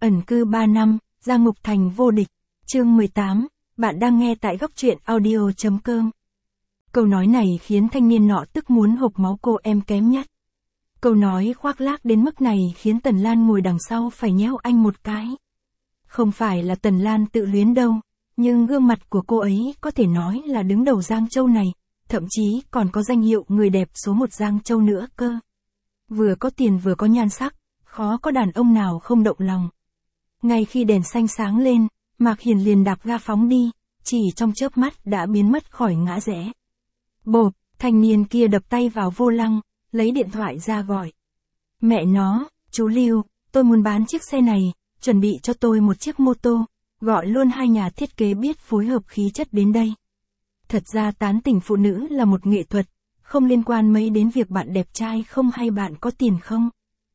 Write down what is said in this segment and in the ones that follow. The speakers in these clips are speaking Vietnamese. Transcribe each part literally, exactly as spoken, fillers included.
Ẩn cư ba năm, ra ngục thành vô địch. Chương mười tám, bạn đang nghe tại góc truyện audio chấm com. Câu nói này khiến thanh niên nọ tức muốn hộc máu cô em kém nhất. Câu nói khoác lác đến mức này khiến Tần Lan ngồi đằng sau phải nhéo anh một cái. Không phải là Tần Lan tự luyến đâu, nhưng gương mặt của cô ấy có thể nói là đứng đầu Giang Châu này, thậm chí còn có danh hiệu người đẹp số một Giang Châu nữa cơ. Vừa có tiền vừa có nhan sắc, khó có đàn ông nào không động lòng. Ngay khi đèn xanh sáng lên, Mạc Hiền liền đạp ga phóng đi, chỉ trong chớp mắt đã biến mất khỏi ngã rẽ. Bộp, thanh niên kia đập tay vào vô lăng, lấy điện thoại ra gọi. Mẹ nó, chú Lưu, tôi muốn bán chiếc xe này, chuẩn bị cho tôi một chiếc mô tô, gọi luôn hai nhà thiết kế biết phối hợp khí chất đến đây. Thật ra tán tỉnh phụ nữ là một nghệ thuật, không liên quan mấy đến việc bạn đẹp trai không hay bạn có tiền không.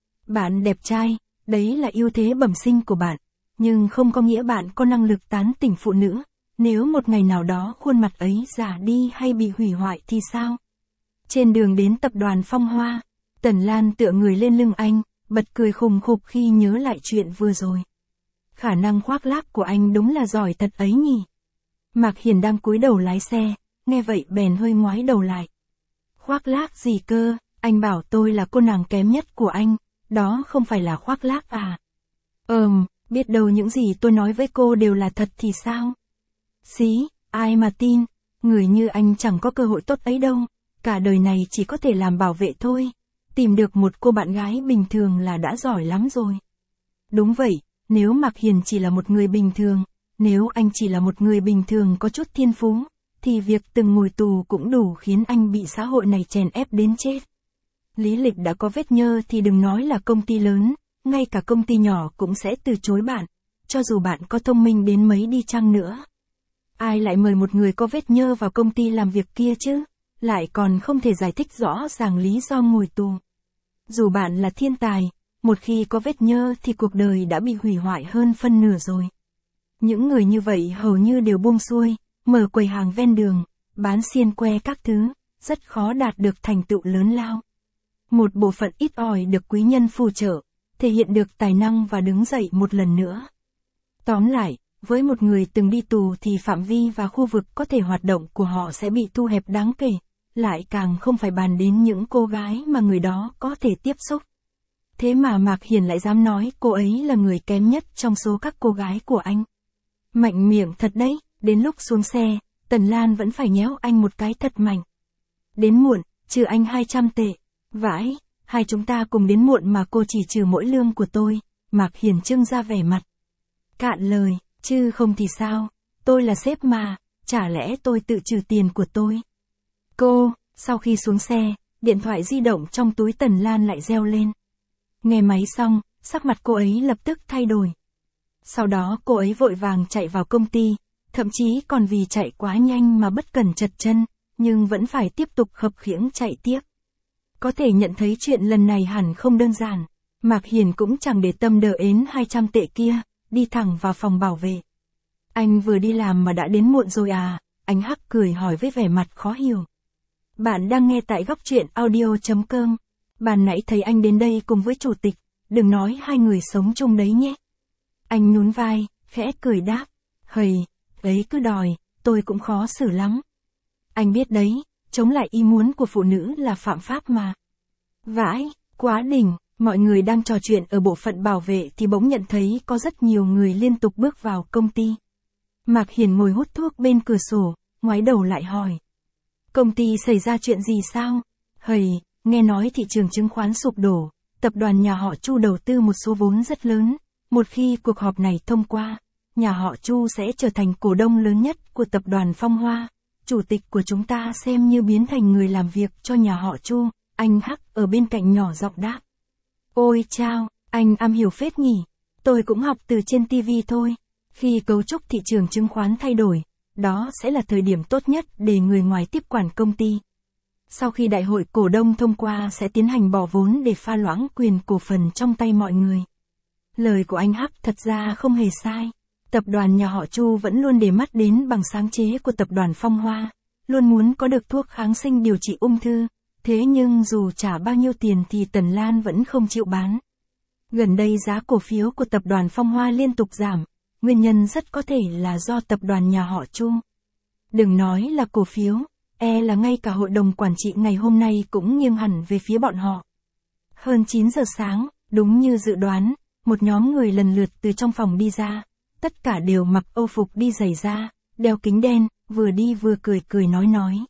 Bạn đẹp trai, đấy là ưu thế bẩm sinh của bạn, nhưng không có nghĩa bạn có năng lực tán tỉnh phụ nữ. Nếu một ngày nào đó khuôn mặt ấy già đi hay bị hủy hoại thì sao? Trên đường đến tập đoàn Phong Hoa, Tần Lan tựa người lên lưng anh, bật cười khùng khục khi nhớ lại chuyện vừa rồi. Khả năng khoác lác của anh đúng là giỏi thật ấy nhỉ. Mạc Hiền đang cúi đầu lái xe, nghe vậy bèn hơi ngoái đầu lại. Khoác lác gì cơ, anh bảo tôi là cô nàng kém nhất của anh, đó không phải là khoác lác à? Ừm, biết đâu những gì tôi nói với cô đều là thật thì sao? Xí, ai mà tin, người như anh chẳng có cơ hội tốt ấy đâu, cả đời này chỉ có thể làm bảo vệ thôi, tìm được một cô bạn gái bình thường là đã giỏi lắm rồi. Đúng vậy, nếu Mạc Hiền chỉ là một người bình thường, nếu anh chỉ là một người bình thường có chút thiên phú, thì việc từng ngồi tù cũng đủ khiến anh bị xã hội này chèn ép đến chết. Lý lịch đã có vết nhơ thì đừng nói là công ty lớn, ngay cả công ty nhỏ cũng sẽ từ chối bạn, cho dù bạn có thông minh đến mấy đi chăng nữa. Ai lại mời một người có vết nhơ vào công ty làm việc kia chứ, lại còn không thể giải thích rõ ràng lý do ngồi tù. Dù bạn là thiên tài, một khi có vết nhơ thì cuộc đời đã bị hủy hoại hơn phân nửa rồi. Những người như vậy hầu như đều buông xuôi, mở quầy hàng ven đường, bán xiên que các thứ, rất khó đạt được thành tựu lớn lao. Một bộ phận ít ỏi được quý nhân phù trợ, thể hiện được tài năng và đứng dậy một lần nữa. Tóm lại, với một người từng đi tù thì phạm vi và khu vực có thể hoạt động của họ sẽ bị thu hẹp đáng kể, lại càng không phải bàn đến những cô gái mà người đó có thể tiếp xúc. Thế mà Mạc Hiền lại dám nói cô ấy là người kém nhất trong số các cô gái của anh. Mạnh miệng thật đấy, đến lúc xuống xe, Tần Lan vẫn phải nhéo anh một cái thật mạnh. Đến muộn, trừ anh hai trăm tệ. Vãi, hai chúng ta cùng đến muộn mà cô chỉ trừ mỗi lương của tôi, Mạc Hiền trưng ra vẻ mặt. Cạn lời, chứ không thì sao, tôi là sếp mà, chả lẽ tôi tự trừ tiền của tôi. Cô, sau khi xuống xe, điện thoại di động trong túi Tần Lan lại reo lên. Nghe máy xong, sắc mặt cô ấy lập tức thay đổi. Sau đó cô ấy vội vàng chạy vào công ty, thậm chí còn vì chạy quá nhanh mà bất cẩn trật chân, nhưng vẫn phải tiếp tục khập khiễng chạy tiếp. Có thể nhận thấy chuyện lần này hẳn không đơn giản, Mạc Hiền cũng chẳng để tâm đờ ến hai trăm tệ kia, đi thẳng vào phòng bảo vệ. Anh vừa đi làm mà đã đến muộn rồi à, anh hắc cười hỏi với vẻ mặt khó hiểu. Bạn đang nghe tại góc truyện audio chấm com, ban nãy thấy anh đến đây cùng với chủ tịch, đừng nói hai người sống chung đấy nhé. Anh nhún vai, khẽ cười đáp, hầy, ấy cứ đòi, tôi cũng khó xử lắm. Anh biết đấy, chống lại ý muốn của phụ nữ là phạm pháp mà. Vãi, quá đỉnh, mọi người đang trò chuyện ở bộ phận bảo vệ thì bỗng nhận thấy có rất nhiều người liên tục bước vào công ty. Mạc Hiền ngồi hút thuốc bên cửa sổ, ngoái đầu lại hỏi. Công ty xảy ra chuyện gì sao? Hầy, nghe nói thị trường chứng khoán sụp đổ, tập đoàn nhà họ Chu đầu tư một số vốn rất lớn. Một khi cuộc họp này thông qua, nhà họ Chu sẽ trở thành cổ đông lớn nhất của tập đoàn Phong Hoa. Chủ tịch của chúng ta xem như biến thành người làm việc cho nhà họ Chu, anh Hắc ở bên cạnh nhỏ giọng đáp. Ôi chao, anh am hiểu phết nhỉ, tôi cũng học từ trên ti vi thôi. Khi cấu trúc thị trường chứng khoán thay đổi, đó sẽ là thời điểm tốt nhất để người ngoài tiếp quản công ty. Sau khi đại hội cổ đông thông qua sẽ tiến hành bỏ vốn để pha loãng quyền cổ phần trong tay mọi người. Lời của anh Hắc thật ra không hề sai. Tập đoàn nhà họ Chu vẫn luôn để mắt đến bằng sáng chế của tập đoàn Phong Hoa, luôn muốn có được thuốc kháng sinh điều trị ung thư, thế nhưng dù trả bao nhiêu tiền thì Tần Lan vẫn không chịu bán. Gần đây giá cổ phiếu của tập đoàn Phong Hoa liên tục giảm, nguyên nhân rất có thể là do tập đoàn nhà họ Chu. Đừng nói là cổ phiếu, e là ngay cả hội đồng quản trị ngày hôm nay cũng nghiêng hẳn về phía bọn họ. Hơn chín giờ sáng, đúng như dự đoán, một nhóm người lần lượt từ trong phòng đi ra, tất cả đều mặc âu phục đi giày da, đeo kính đen, vừa đi vừa cười cười nói nói.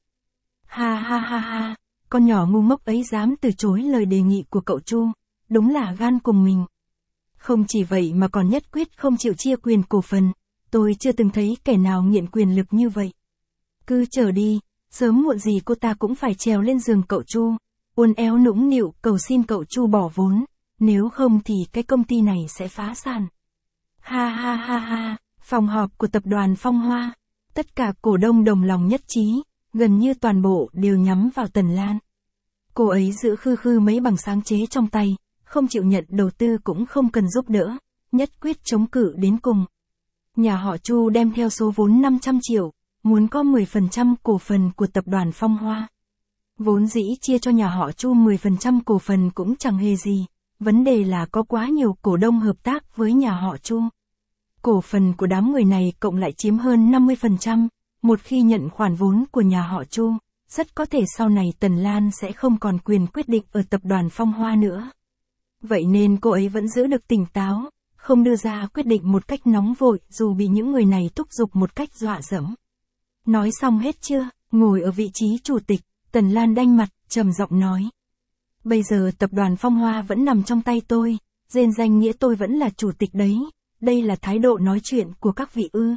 Ha ha ha ha, con nhỏ ngu ngốc ấy dám từ chối lời đề nghị của cậu Chu, đúng là gan cùng mình. Không chỉ vậy mà còn nhất quyết không chịu chia quyền cổ phần, tôi chưa từng thấy kẻ nào nghiện quyền lực như vậy. Cứ chờ đi, sớm muộn gì cô ta cũng phải trèo lên giường cậu Chu, uốn éo nũng nịu cầu xin cậu Chu bỏ vốn, nếu không thì cái công ty này sẽ phá sản. Ha ha ha ha, phòng họp của tập đoàn Phong Hoa, tất cả cổ đông đồng lòng nhất trí, gần như toàn bộ đều nhắm vào Tần Lan. Cô ấy giữ khư khư mấy bằng sáng chế trong tay, không chịu nhận đầu tư cũng không cần giúp đỡ, nhất quyết chống cự đến cùng. Nhà họ Chu đem theo số vốn năm trăm triệu, muốn có mười phần trăm cổ phần của tập đoàn Phong Hoa. Vốn dĩ chia cho nhà họ Chu mười phần trăm cổ phần cũng chẳng hề gì, vấn đề là có quá nhiều cổ đông hợp tác với nhà họ Chu. Cổ phần của đám người này cộng lại chiếm hơn năm mươi phần trăm, một khi nhận khoản vốn của nhà họ Chu, rất có thể sau này Tần Lan sẽ không còn quyền quyết định ở tập đoàn Phong Hoa nữa. Vậy nên cô ấy vẫn giữ được tỉnh táo, không đưa ra quyết định một cách nóng vội dù bị những người này thúc giục một cách dọa dẫm. Nói xong hết chưa, ngồi ở vị trí chủ tịch, Tần Lan đanh mặt, trầm giọng nói. Bây giờ tập đoàn Phong Hoa vẫn nằm trong tay tôi, trên danh nghĩa tôi vẫn là chủ tịch đấy, đây là thái độ nói chuyện của các vị ư.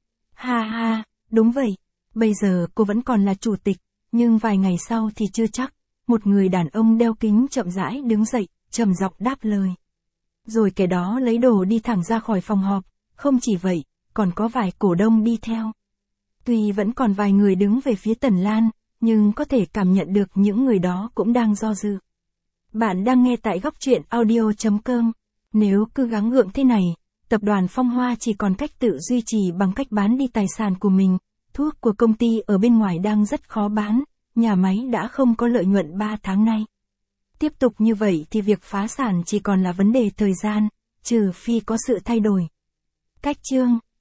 Ha ha, đúng vậy, bây giờ cô vẫn còn là chủ tịch, nhưng vài ngày sau thì chưa chắc. Một người đàn ông đeo kính chậm rãi đứng dậy, trầm giọng đáp lời. Rồi kẻ đó lấy đồ đi thẳng ra khỏi phòng họp, không chỉ vậy, còn có vài cổ đông đi theo. Tuy vẫn còn vài người đứng về phía Tần Lan, nhưng có thể cảm nhận được những người đó cũng đang do dự. Bạn đang nghe tại góc truyện audio chấm com. Nếu cứ gắng gượng thế này, tập đoàn Phong Hoa chỉ còn cách tự duy trì bằng cách bán đi tài sản của mình. Thuốc của công ty ở bên ngoài đang rất khó bán, nhà máy đã không có lợi nhuận ba tháng nay. Tiếp tục như vậy thì việc phá sản chỉ còn là vấn đề thời gian, trừ phi có sự thay đổi. Cách chương